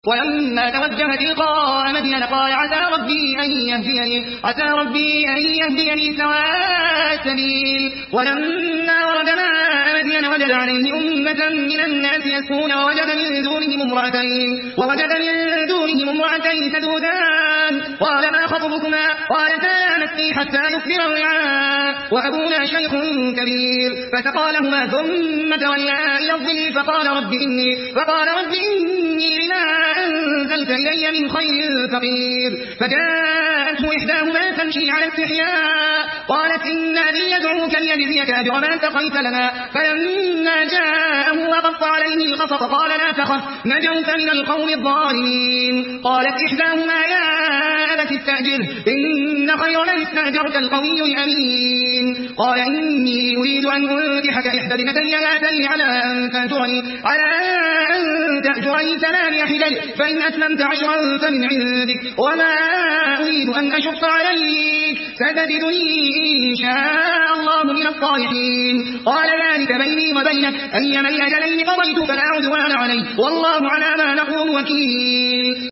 ولما توجه تلقاء مدين قال عسى ربي أن يهديني سواء السبيل. ولما ورد ماء مدين وجد عليه أمة من الناس يسقون ووجد من دونهم امرأتين تذودان قال ما خطبكما قالتا نسقي حتى يصدر الرعاء وأبونا شيخ كبير فسقى لهما ثم تولى إلى الظل فقال رب إني لما أنزلت إلي من خير فقير. فجاءته إحداهما تمشي على استحياء قالت إن أبي يدعوك ليجزيك أجر ما سقيت لنا. فلما جاءه وقص عليه القصص قال لا تخف نجوت من القوم الظالمين. قالت إحداهما يا أبت استأجره إن خير من استأجرت القوي الأمين. قال إني أريد أن أنكحك إحدى ابنتي هاتين على أن تأجرني 8 حجج فإن أسلمت 10 فمن عندك وما أريد أن أشق عليك ستجدني إن شاء الله من الصالحين. قال ذلك بيني وبينك أيما الأجلين قضيت فلا عدوان علي والله على ما نقول وكيل.